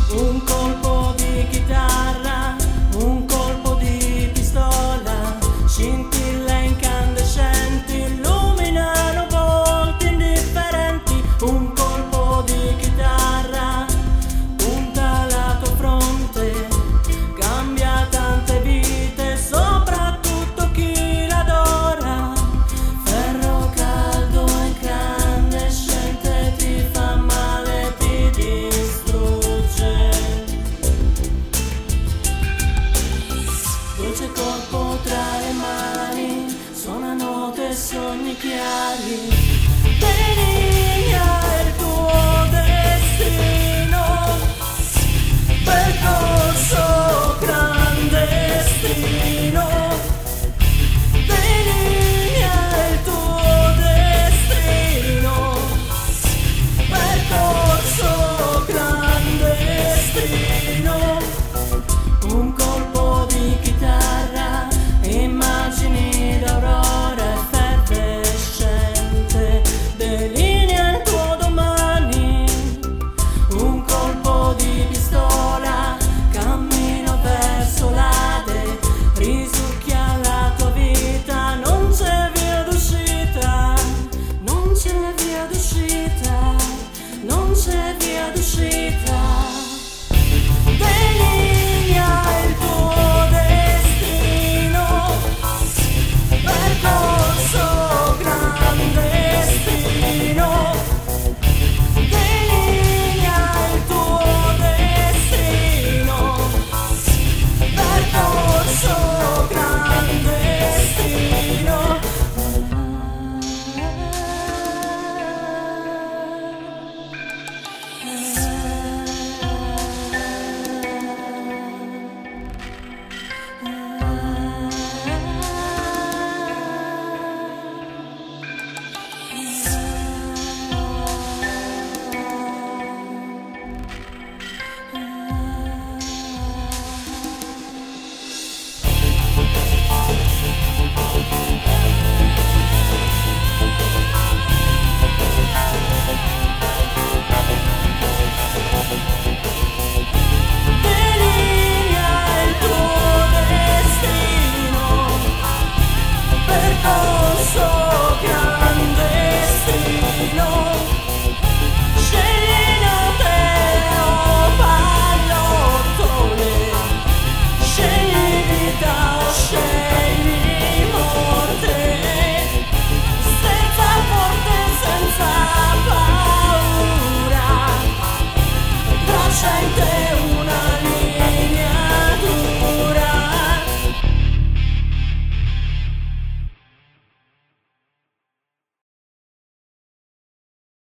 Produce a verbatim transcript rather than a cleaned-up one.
Un colpo di chitarra, un colpo di pistola, scintille incandescenti illuminano volti indifferenti. Un colpo di chitarra punta la tua fronte, cambia tante vite, soprattutto chi l'adora. Ferro caldo e incandescente ti fa male, ti distrugge. Dolce colpo tra le mani, suona note e sogni chiari. Delinea il tuo destino, percorso clandestino. Delinea il tuo destino, percorso clandestino. Un colpo di chitarra, immagini d'aurora effervescente, delinea il tuo domani. Un colpo di pistola, cammino verso l'Ade, risucchia la tua vita, non c'è via d'uscita, non c'è via d'uscita, non c'è via d'uscita. Delinea il tuo destino, percorso clandestino. Delinea il tuo destino, percorso clandestino. Delinea il tuo destino, percorso clandestino.